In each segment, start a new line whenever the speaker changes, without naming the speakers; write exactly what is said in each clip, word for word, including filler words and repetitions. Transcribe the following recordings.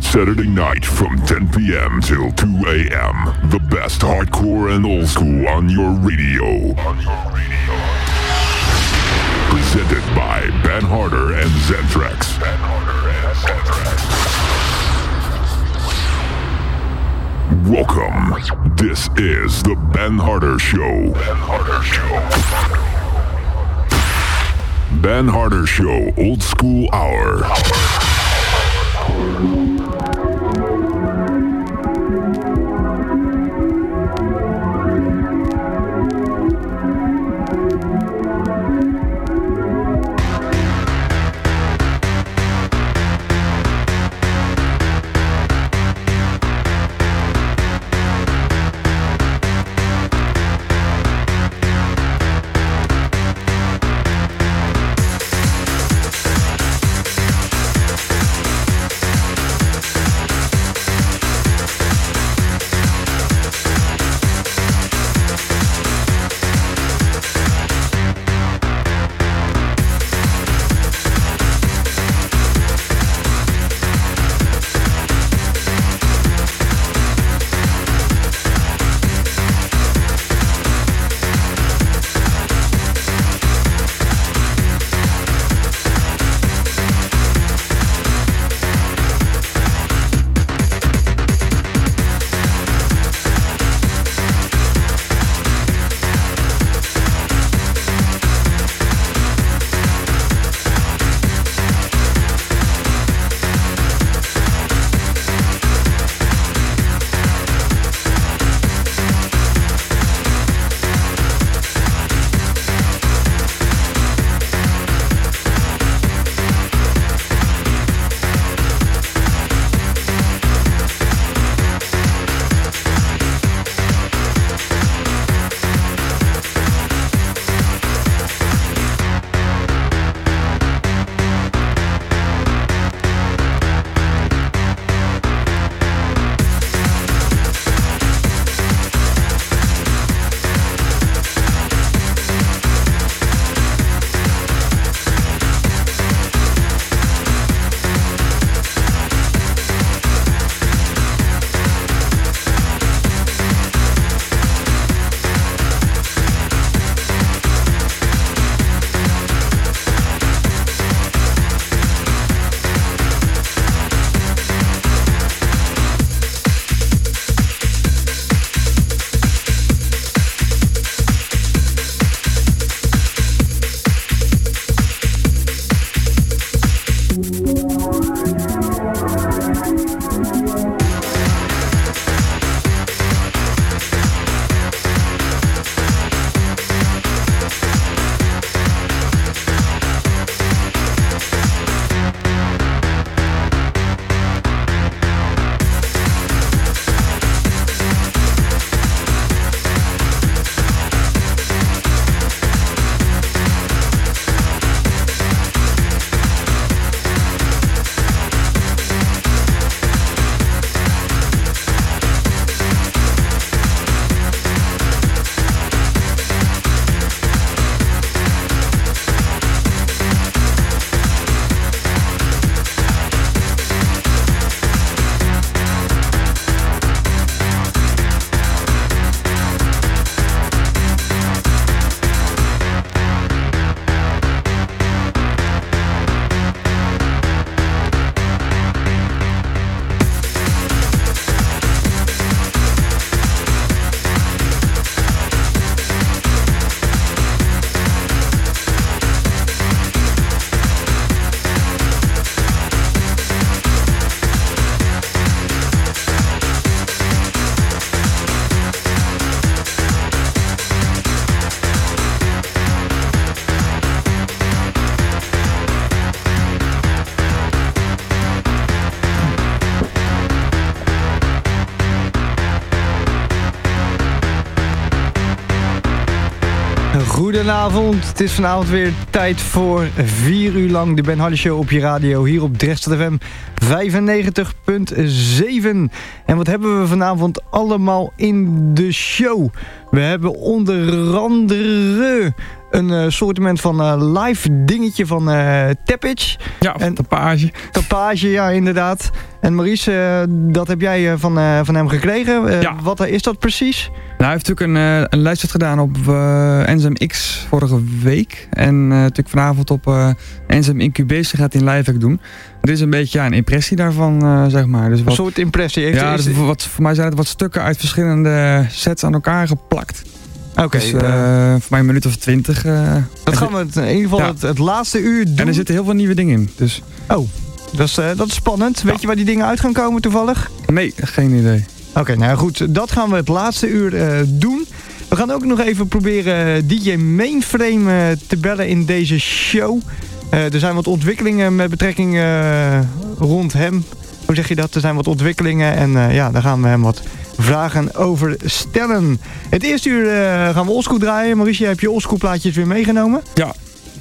Saturday night from ten p.m. till two a.m. The best hardcore and old school on your radio. On your radio. Presented by Ben Harder and Zentrax. Ben Harder and Zentrax. Welcome. This is the Ben Harder Show. Ben Harder Show. Ben Harder Show Old School Hour.
Goedenavond, het is vanavond weer tijd voor vier uur lang de Ben Harder Show op je radio hier op Drechtstad F M vijfennegentig komma zeven. En wat hebben we vanavond allemaal in de show? We hebben onder andere een uh, soortement van uh, live dingetje van uh, Teppich.
Ja, van Tapage.
Tapage, ja, inderdaad. En Maurice, uh, dat heb jij uh, van, uh, van hem gekregen. Uh,
ja.
Wat is dat precies?
Nou, hij heeft natuurlijk een, uh, een luister gedaan op uh, N Z M X vorige week. En uh, natuurlijk vanavond op uh, N Z M Incubation gaat hij een live act doen. Het is een beetje ja, een impressie daarvan, uh, zeg maar. Dus wat,
een soort impressie? Heeft
ja, dus wat, voor mij zijn het wat stukken uit verschillende sets aan elkaar geplakt.
Oké. Okay,
dus, uh, uh, voor mij een minuut of twintig. Uh,
dat gaan we het, in ieder geval ja. het, het laatste uur doen.
En er zitten heel veel nieuwe dingen in. Dus.
Oh, dat is, uh, dat is spannend. Weet ja. je waar die dingen uit gaan komen toevallig?
Nee, geen idee.
Oké, okay, nou goed. Dat gaan we het laatste uur uh, doen. We gaan ook nog even proberen D J Mainframe uh, te bellen in deze show. Uh, er zijn wat ontwikkelingen met betrekking uh, rond hem. Hoe zeg je dat? Er zijn wat ontwikkelingen en uh, ja, daar gaan we hem wat vragen over stellen. Het eerste uur uh, gaan we oldschool draaien. Maurice, heb je oldschool plaatjes weer meegenomen?
Ja.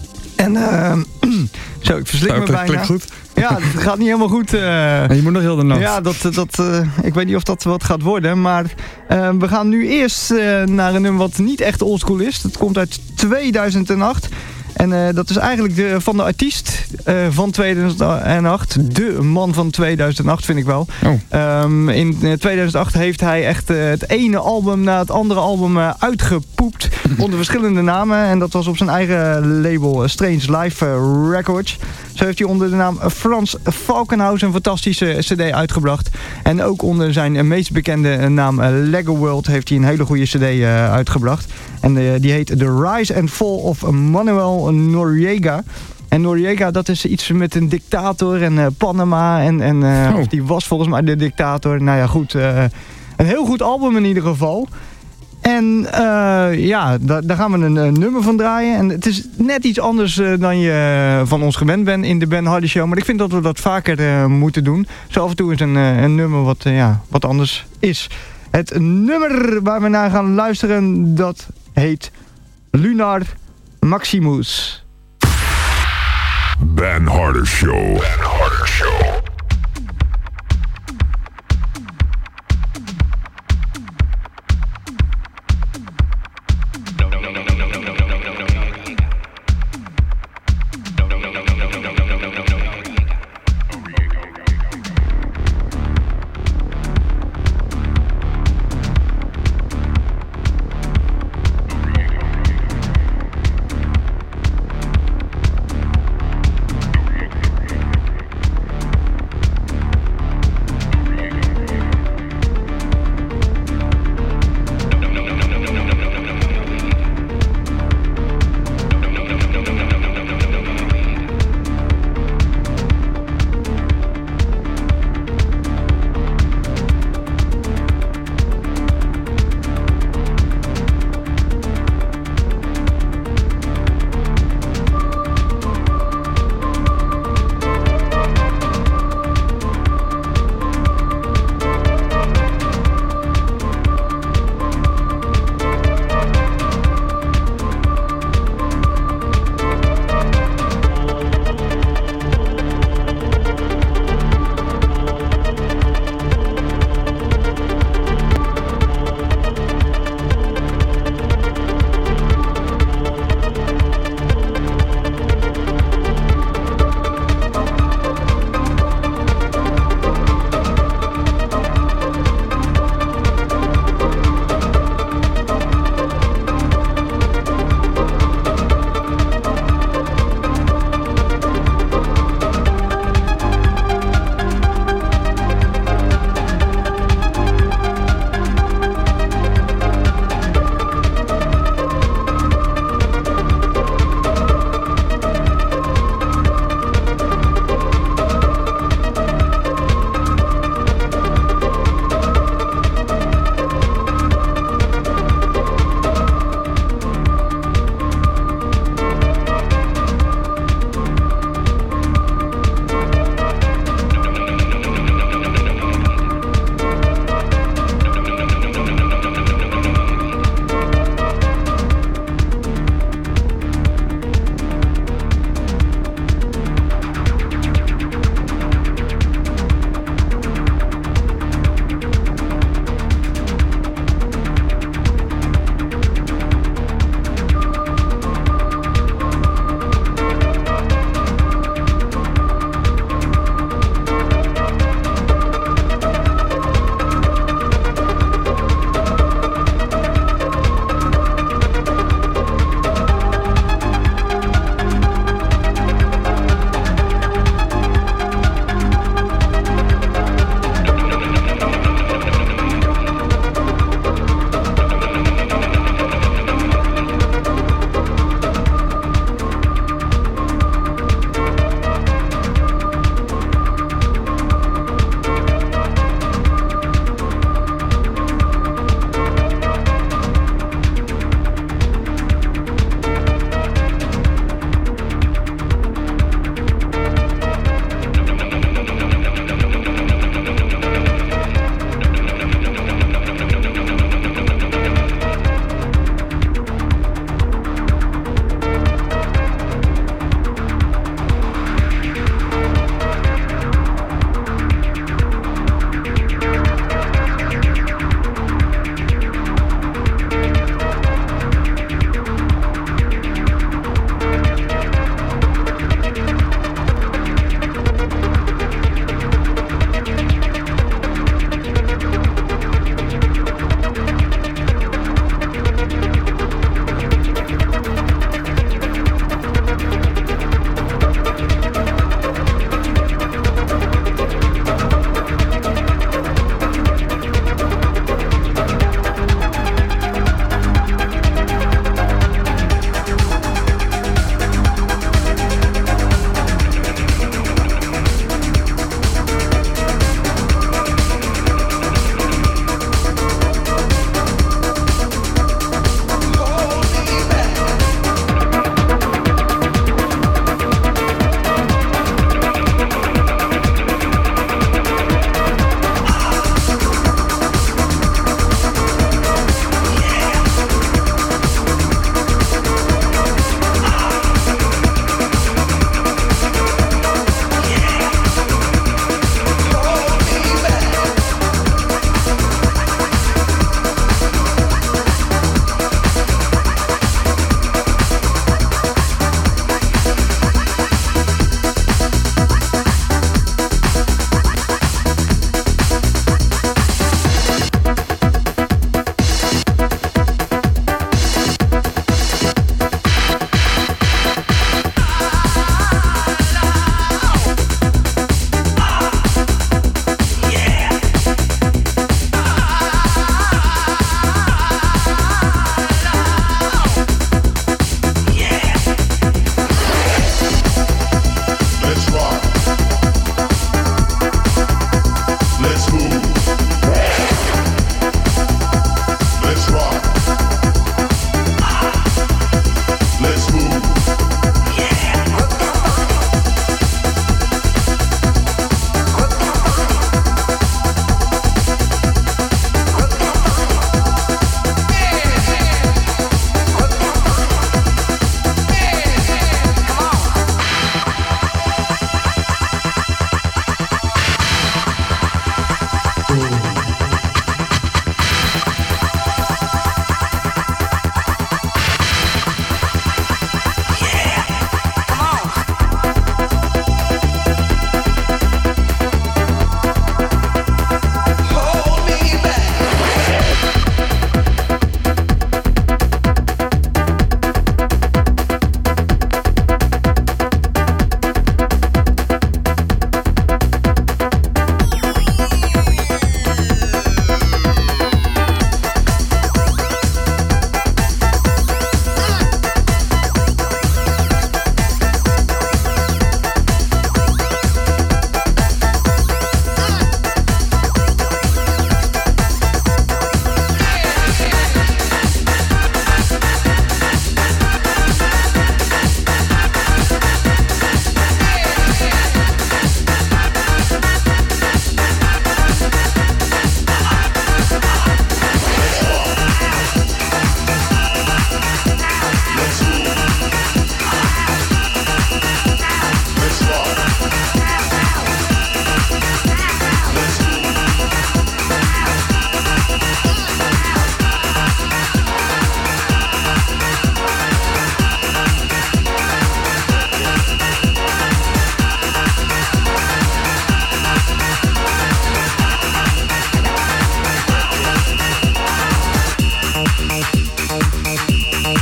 En uh, zo, ik verslik
nou,
me
klik,
bijna.
Klik goed.
Ja, het gaat niet helemaal goed. Uh,
ja, je moet nog heel de nacht.
Ja, dat, dat, uh, ik weet niet of dat wat gaat worden. Maar uh, we gaan nu eerst uh, naar een nummer wat niet echt oldschool is. Dat komt uit tweeduizend acht. En uh, dat is eigenlijk de, van de artiest uh, van tweeduizend acht. De man van tweeduizend acht, vind ik wel.
Oh.
Um, in tweeduizend acht heeft hij echt uh, het ene album na het andere album uh, uitgepoept. Onder verschillende namen. En dat was op zijn eigen label uh, Strange Life uh, Records. Zo heeft hij onder de naam Frans Falkenhaus een fantastische cd uitgebracht. En ook onder zijn uh, meest bekende naam uh, Lego World heeft hij een hele goede cd uh, uitgebracht. En uh, die heet The Rise and Fall of Manuel Noriega. En Noriega, dat is iets met een dictator en uh, Panama. En, en uh, oh. of die was volgens mij de dictator. Nou ja, goed. Uh, een heel goed album in ieder geval. En uh, ja, da daar gaan we een, een nummer van draaien. En het is net iets anders uh, dan je van ons gewend bent in de Ben Hardy Show. Maar ik vind dat we dat vaker uh, moeten doen. Zo af en toe is een, uh, een nummer wat, uh, ja, wat anders is. Het nummer waar we naar gaan luisteren, dat heet Lunar Maximus.
Ben Harder Show. Ben Harder Show.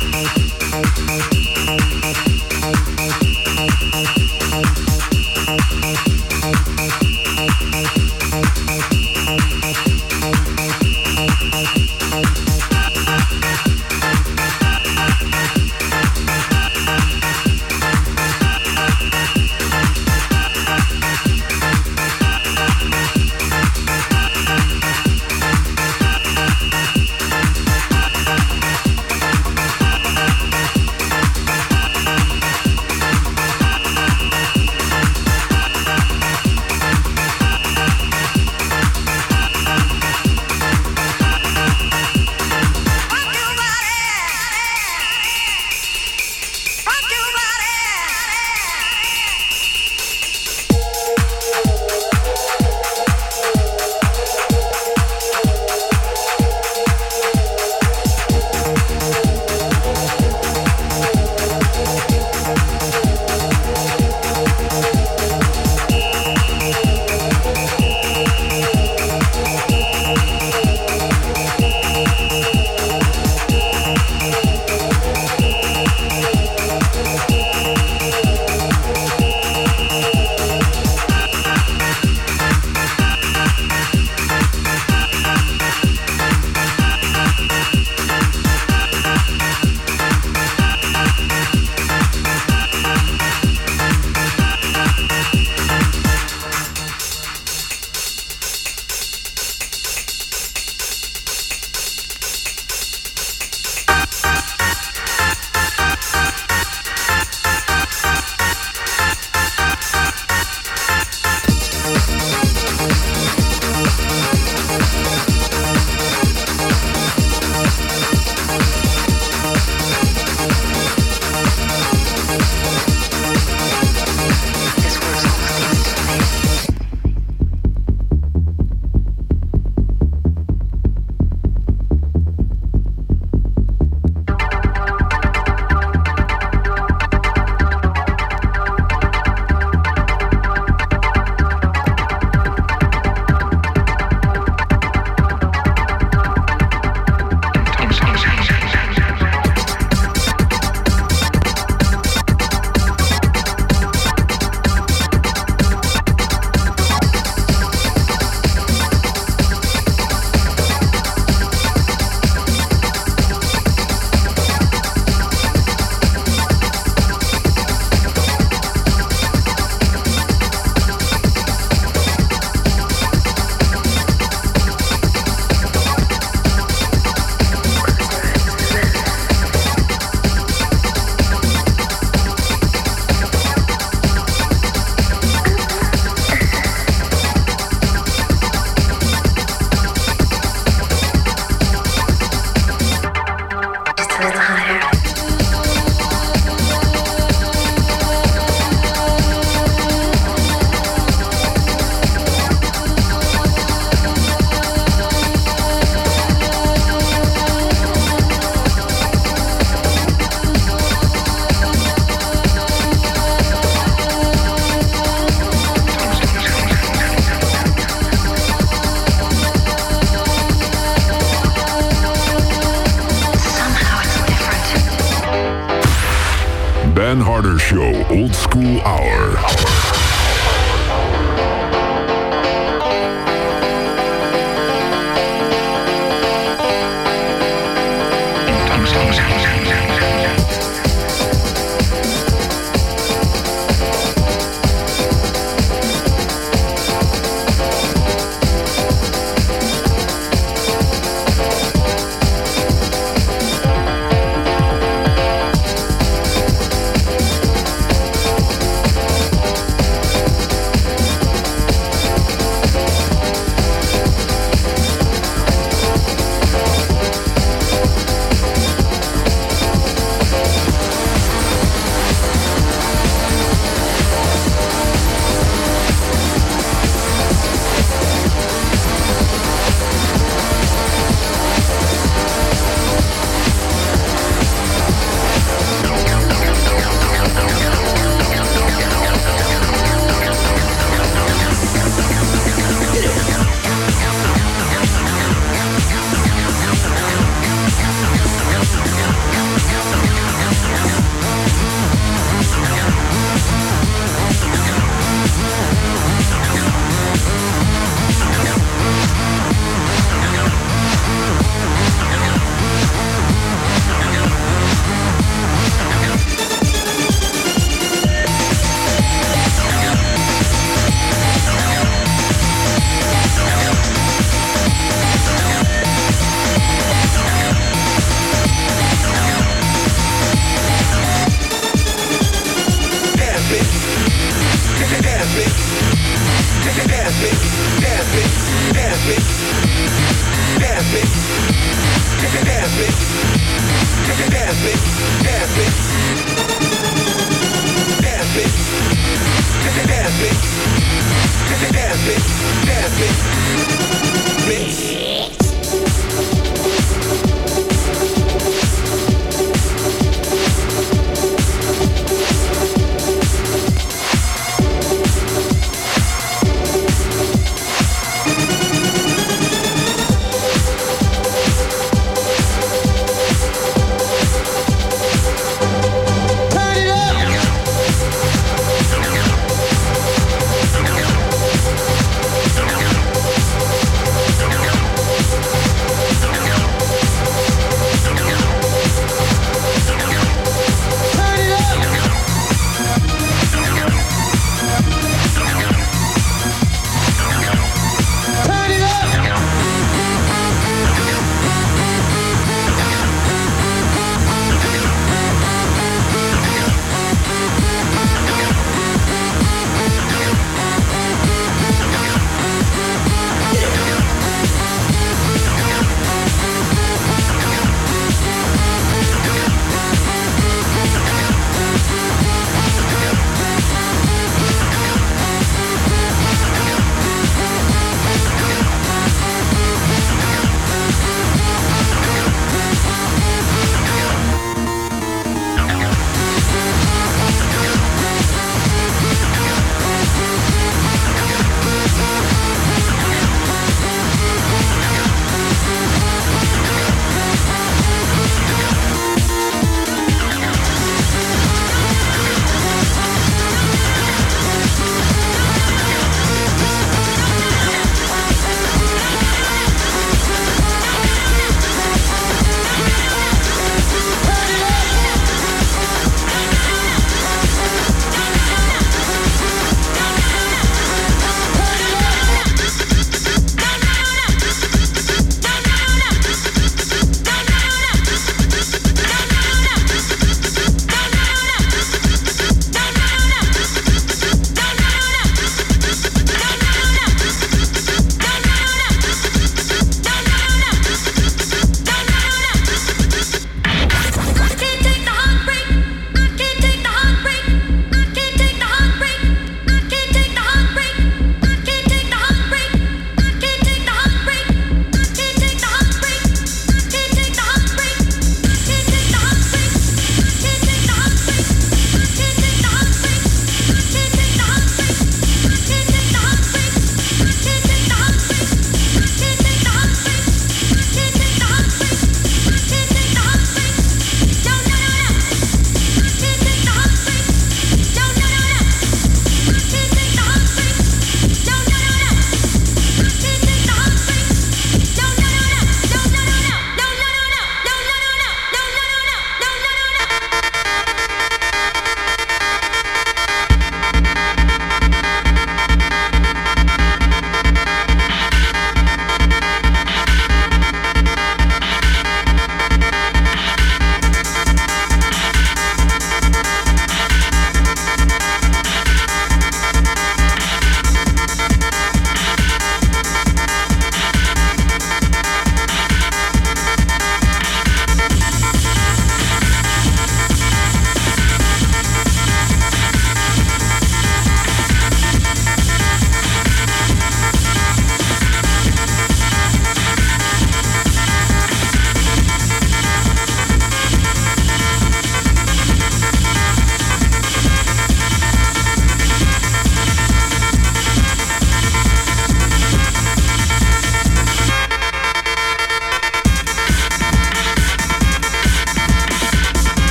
Dan Harder Show Old School Hour.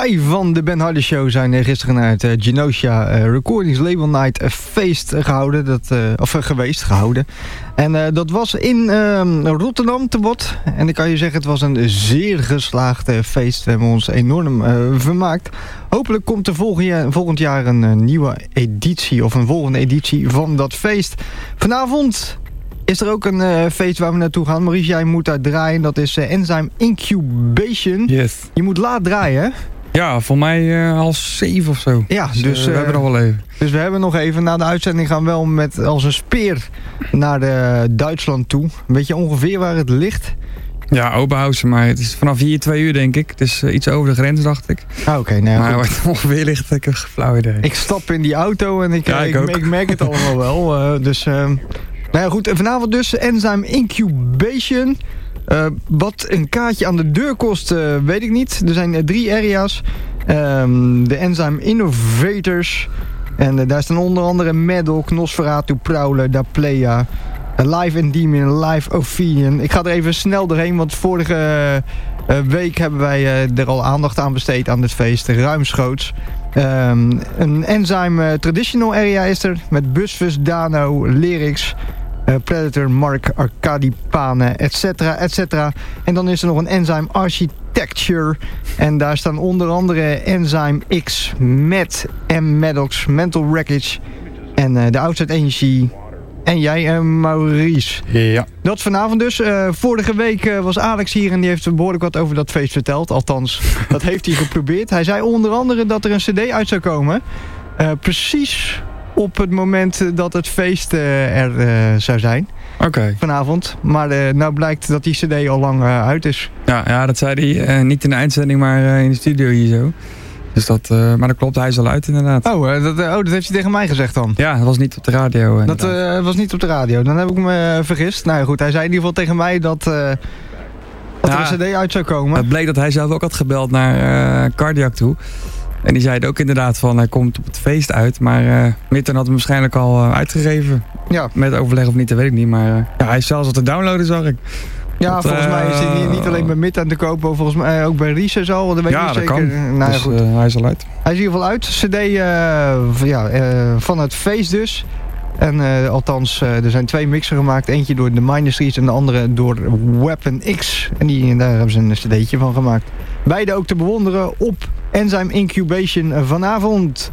Wij van de Ben Hardy Show zijn gisteren naar het uh, Genosha uh, Recordings Label Night uh, feest gehouden. Dat, uh, of uh, geweest, gehouden. En uh, dat was in uh, Rotterdam te Bot. En ik kan je zeggen, het was een zeer geslaagd uh, feest. We hebben ons enorm uh, vermaakt. Hopelijk komt er volgend jaar, volgend jaar een uh, nieuwe editie of een volgende editie van dat feest. Vanavond is er ook een uh, feest waar we naartoe gaan. Maurice, jij moet daar draaien. Dat is uh, Enzyme Incubation.
Yes.
Je moet laat draaien, hè?
Ja, voor mij uh, half zeven of zo.
Ja, dus,
dus uh, we
uh,
hebben nog wel even.
Dus we hebben nog even. Na de uitzending gaan we wel met als een speer naar de Duitsland toe. Weet je ongeveer waar het ligt?
Ja, Oberhausen, maar het is vanaf hier twee uur denk ik. Het is uh, iets over de grens, dacht ik.
Ah, oké. Okay, nou,
maar waar het ongeveer ligt, ik heb geen flauw idee.
Ik stap in die auto en ik,
ja,
ik,
ik,
ik, ik merk het allemaal wel. Uh, dus, uh, nou ja, goed. Vanavond dus Enzyme Incubation. Uh, wat een kaartje aan de deur kost, uh, weet ik niet. Er zijn uh, drie area's. Um, de Enzyme Innovators. En uh, daar staan onder andere Maddock, Nosferatu, Prowler, Daplea, uh, Live Endymion, Live Ophidian. Ik ga er even snel doorheen, want vorige uh, week hebben wij uh, er al aandacht aan besteed aan dit feest. Ruimschoots. Um, een Enzyme uh, Traditional Area is er, met Busfus, Dano, Lyrics, Uh, Predator, Mark, Arcadipane, et cetera, et cetera. En dan is er nog een Enzyme Architecture. En daar staan onder andere Enzyme X, Met en Maddox, Mental Wreckage en uh, de Outside Energy. En jij, uh, Maurice.
Ja.
Dat vanavond dus. Uh, vorige week uh, was Alex hier en die heeft behoorlijk wat over dat feest verteld. Althans, dat heeft hij geprobeerd. Hij zei onder andere dat er een cd uit zou komen. Uh, precies op het moment dat het feest uh, er uh, zou zijn.
Oké. Okay.
Vanavond. Maar uh, nou blijkt dat die cd al lang uh, uit is.
Ja, ja, dat zei hij uh, niet in de eindzending, maar uh, in de studio hier zo. Dus dat, uh, maar dat klopt, hij is al uit inderdaad.
Oh, uh, dat, uh, oh, dat heeft hij tegen mij gezegd dan?
Ja, dat was niet op de radio. Uh,
dat uh, was niet op de radio. Dan heb ik me uh, vergist. Nou goed, hij zei in ieder geval tegen mij dat, uh, dat ja, er een cd uit zou komen.
Het bleek dat hij zelf ook had gebeld naar uh, Cardiac toe. En die zei het ook inderdaad van, hij komt op het feest uit. Maar uh, Mitten had hem waarschijnlijk al uh, uitgegeven.
Ja. Met
overleg of niet, dat weet ik niet. Maar uh, ja, hij is zelfs al te downloaden, zag ik.
Ja, dat, volgens uh, mij is hij niet alleen bij Mitten te kopen, maar volgens mij ook bij Reese al. Dat weet
ja,
ik
dat
zeker.
kan.
Nou,
dus,
goed.
Uh, hij is al uit.
Hij is in ieder geval uit. cd uh, ja, uh, van het feest dus. En uh, althans, uh, er zijn twee mixen gemaakt. Eentje door de Mindustries en de andere door Weapon X. En die, daar hebben ze een cd'tje van gemaakt. Beide ook te bewonderen op Enzyme Incubation vanavond.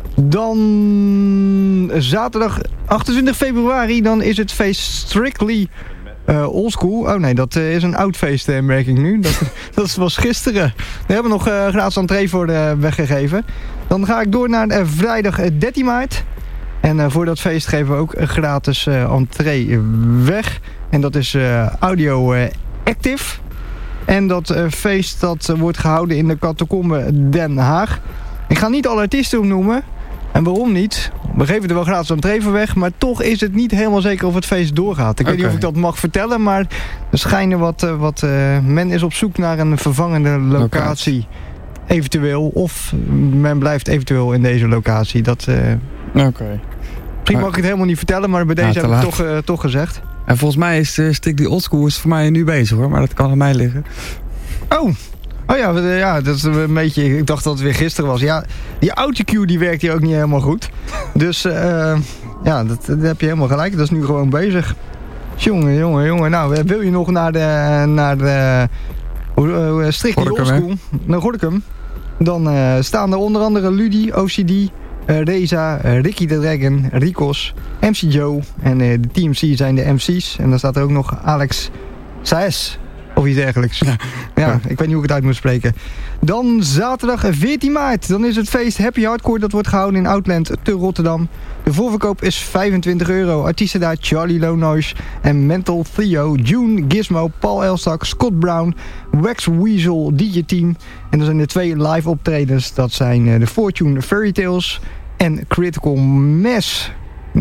Dan zaterdag achtentwintig februari, dan is het feest Strictly uh, Oldschool. Oh nee, dat uh, is een oud feest, uh, merk ik nu. Dat, dat was gisteren. We hebben nog uh, gratis entree voor uh, weggegeven. Dan ga ik door naar uh, vrijdag uh, dertien maart. En uh, voor dat feest geven we ook een gratis uh, entree weg. En dat is uh, Audio uh, Active. En dat uh, feest dat uh, wordt gehouden in de Catacombe Den Haag. Ik ga niet alle artiesten opnoemen. En waarom niet? We geven er wel gratis entree voor weg. Maar toch is het niet helemaal zeker of het feest doorgaat. Ik okay. weet niet of ik dat mag vertellen. Maar er schijnen wat... Uh, wat uh, men is op zoek naar een vervangende locatie. locatie. Eventueel. Of men blijft eventueel in deze locatie. Dat... Uh,
Oké. Okay.
Misschien mag ik het helemaal niet vertellen. Maar bij deze ja, heb ik het toch, uh, toch gezegd.
En volgens mij is uh, Strictly Oldschool is voor mij nu bezig hoor. Maar dat kan aan mij liggen.
Oh. Oh ja, ja, dat is een beetje... Ik dacht dat het weer gisteren was. Ja, die autocue die werkt hier ook niet helemaal goed. Dus uh, ja, dat, dat heb je helemaal gelijk. Dat is nu gewoon bezig. Jongen, jongen, jongen. Nou, wil je nog naar de... Naar de uh, Strictly Oldschool? Naar Gorinchem. Dan uh, staan er onder andere Ludi, O C D... Uh, Reza, uh, Ricky the Dragon, Rikos, M C Joe en uh, de T M C zijn de M C's. En dan staat er ook nog Alex Saez of iets dergelijks. Ja. ja, ik weet niet hoe ik het uit moet spreken. Dan zaterdag veertien maart, dan is het feest Happy Hardcore. Dat wordt gehouden in Outland te Rotterdam. De voorverkoop is vijfentwintig euro. Artiesten daar Charlie Low Noise en Mental Theo, June, Gizmo, Paul Elstak, Scott Brown, Wax Weasel, D J Team. En er zijn er twee live optredens. Dat zijn uh, de Fortune Fairy Tales en Critical Mass.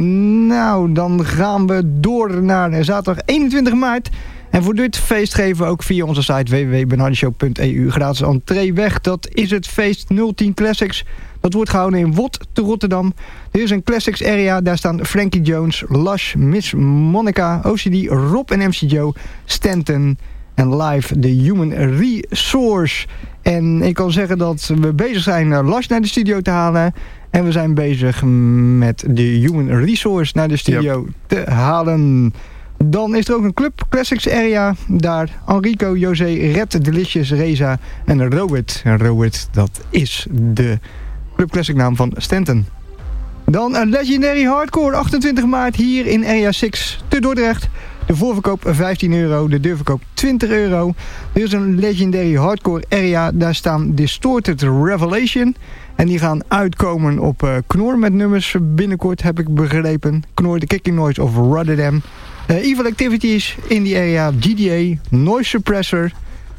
Nou, dan gaan we door naar zaterdag eenentwintig maart. En voor dit feest geven we ook via onze site w w w punt ben hardy show punt e u gratis entree weg. Dat is het feest nul tien Classics. Dat wordt gehouden in Wot te Rotterdam. Er is een Classics area. Daar staan Frankie Jones, Lush, Miss Monica, O C D, Rob en M C Joe, Stanton en live The Human Resource. En ik kan zeggen dat we bezig zijn uh, Lars naar de studio te halen. En we zijn bezig met de Human Resource naar de studio yep. te halen. Dan is er ook een Club Classics area. Daar Enrico, José, Red, Delicious, Reza en Robert. Robert, dat is de Club Classic naam van Stanton. Dan een Legendary Hardcore, achtentwintig maart hier in Area zes te Dordrecht. De voorverkoop vijftien euro, de deurverkoop twintig euro. Er is een Legendary Hardcore area, daar staan Distorted Revelation. En die gaan uitkomen op uh, Knor met nummers binnenkort, heb ik begrepen. Knor, The Kicking Noise of Rotterdam. Uh, Evil Activities in die area, G D A, Noise Suppressor.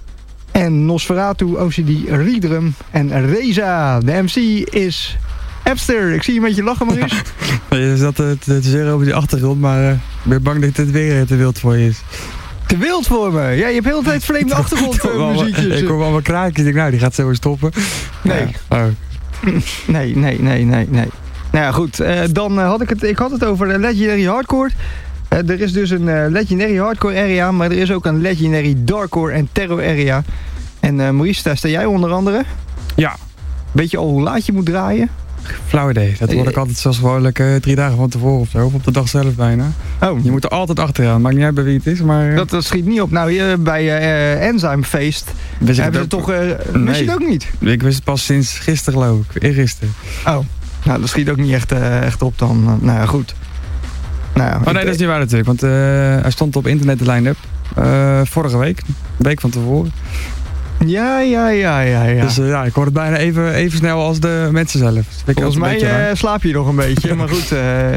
En Nosferatu, O C D, Redrum en Reza. De M C is Epster. Ik zie je een beetje lachen, Maurice.
Ja, je zat te, te zeuren over die achtergrond, maar uh, ik ben bang dat het weer te wild voor je is.
Te wild voor me? Ja, je hebt heel de tijd vreemde achtergrondmuziekjes.
Ik hoor allemaal kraakjes. Ik denk, nou, die gaat zo stoppen.
Nee.
Ja. Oh.
Nee, nee, nee, nee, nee. Nou ja, goed. Uh, dan uh, had ik het, ik had het over Legendary Hardcore. Uh, er is dus een uh, Legendary Hardcore area, maar er is ook een Legendary Darkcore en Terror area. En uh, Maurice, daar sta jij onder andere.
Ja.
Weet je al hoe laat je moet draaien?
Flauw idee. Dat word ik altijd zoals gewoonlijk uh, drie dagen van tevoren of zo. Of op de dag zelf bijna.
Oh.
Je moet er altijd achteraan. Maakt niet uit bij wie het is, maar... Uh...
Dat, dat schiet niet op. Nou, hier bij uh, Enzyme Feest wist hebben ze toch... Uh, nee. Wist je het ook niet?
Ik wist het pas sinds gisteren, geloof ik. Eergisteren.
Oh. Nou, dat schiet ook niet echt, uh, echt op dan. Uh, nou ja, goed. Nou, ja,
oh nee, dat is niet waar natuurlijk. Want uh, hij stond op internet de line-up. Uh, vorige week. Een week van tevoren.
Ja, ja, ja, ja, ja.
Dus uh, ja, ik hoor het bijna even, even snel als de mensen zelf. Dus
volgens mij uh, slaap je nog een beetje, maar goed. Uh,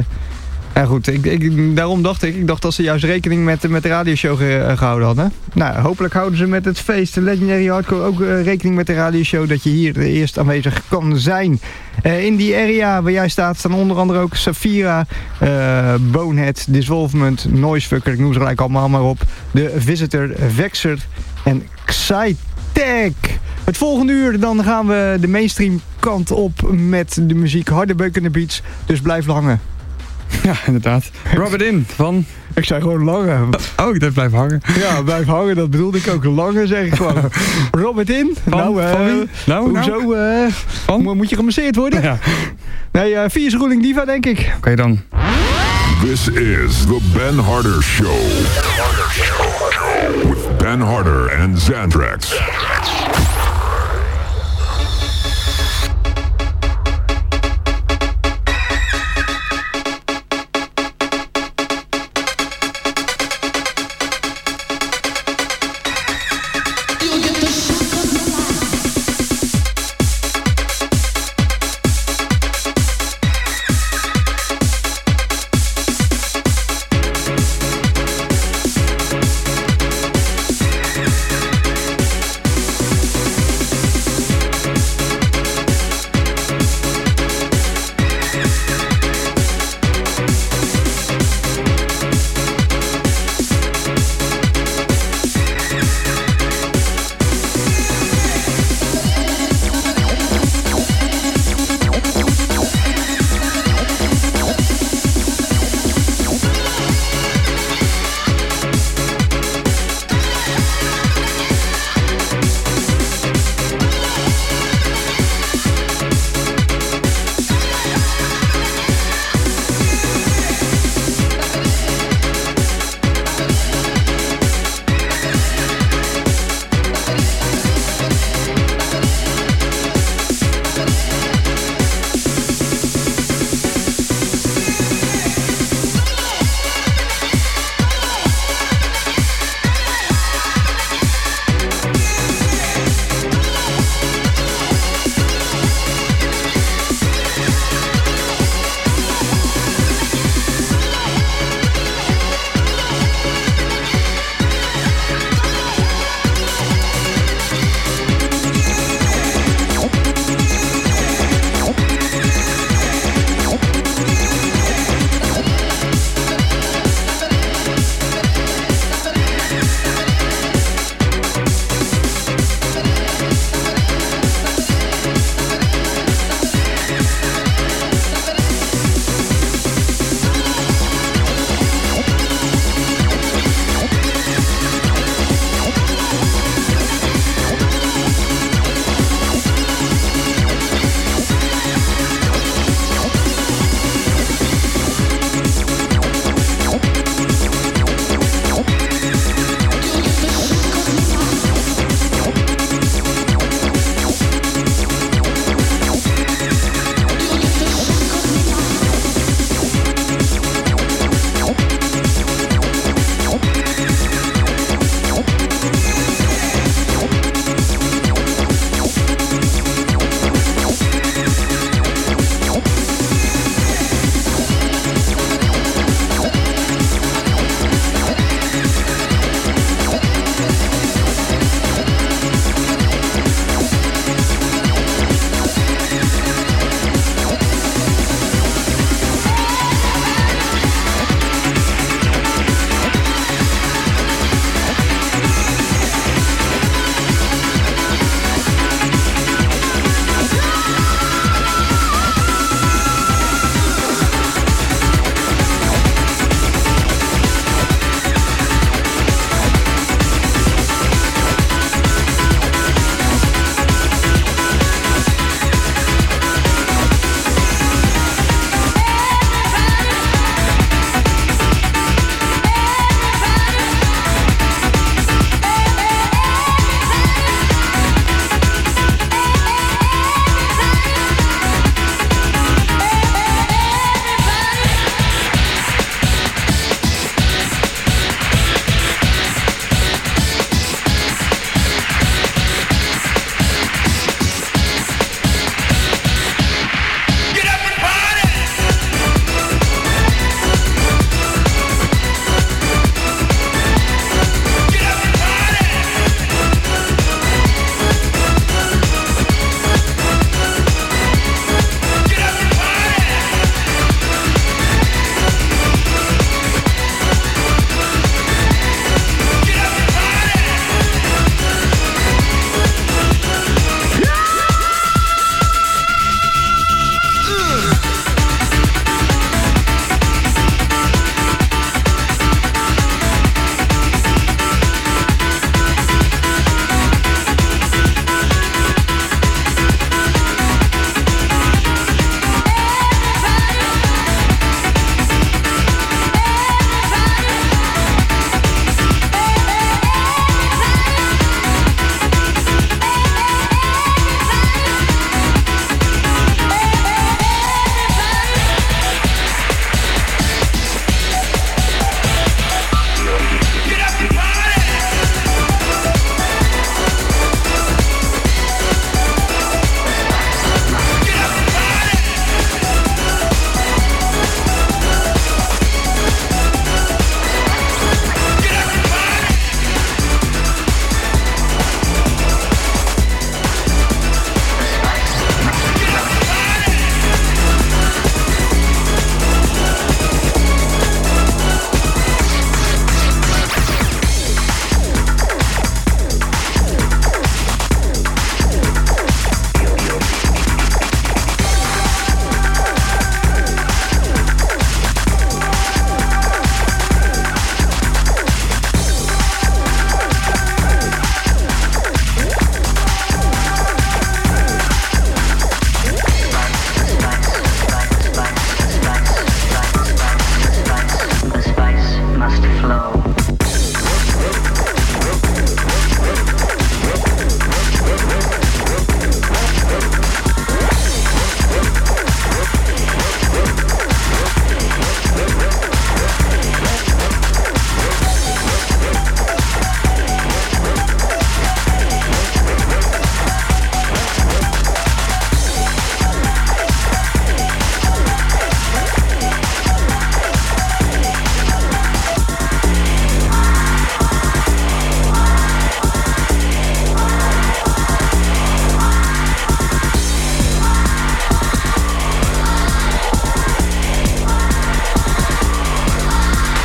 ja, goed. Ik, ik, daarom dacht ik, ik dacht dat ze juist rekening met, met de radioshow ge, uh, gehouden hadden. Nou, hopelijk houden ze met het feest, de Legendary Hardcore, ook uh, rekening met de radioshow dat je hier eerst aanwezig kan zijn. Uh, in die area waar jij staat staan onder andere ook Safira, uh, Bonehead, Dissolvement, Noisefucker, ik noem ze gelijk allemaal maar op. De Visitor, Vexer en Excite. Tech. Het volgende uur dan gaan we de mainstream kant op met de muziek harde beukende beats. Dus blijf hangen.
Ja, inderdaad. Robert In van...
Ik zei gewoon lange.
Oh, dat blijft hangen.
Ja, blijf hangen. Dat bedoelde ik ook. Lange zeg ik gewoon. Robert In.
Van,
nou, uh,
van wie? Nou,
hoezo?
Nou?
Uh, van? Moet je gemasseerd worden?
Ja.
Nee, uh, Vies Ruling Diva denk ik.
Oké okay, dan.
This is the Ben Harder Show. Ben Harder Show. With Ben Harder and Xantrax.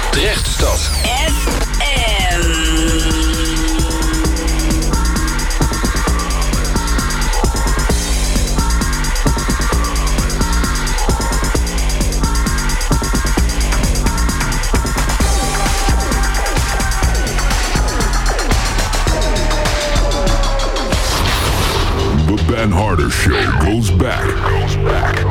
Drechtstad
F M.
The Ben Harder Show goes back. Goes back.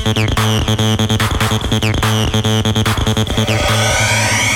M.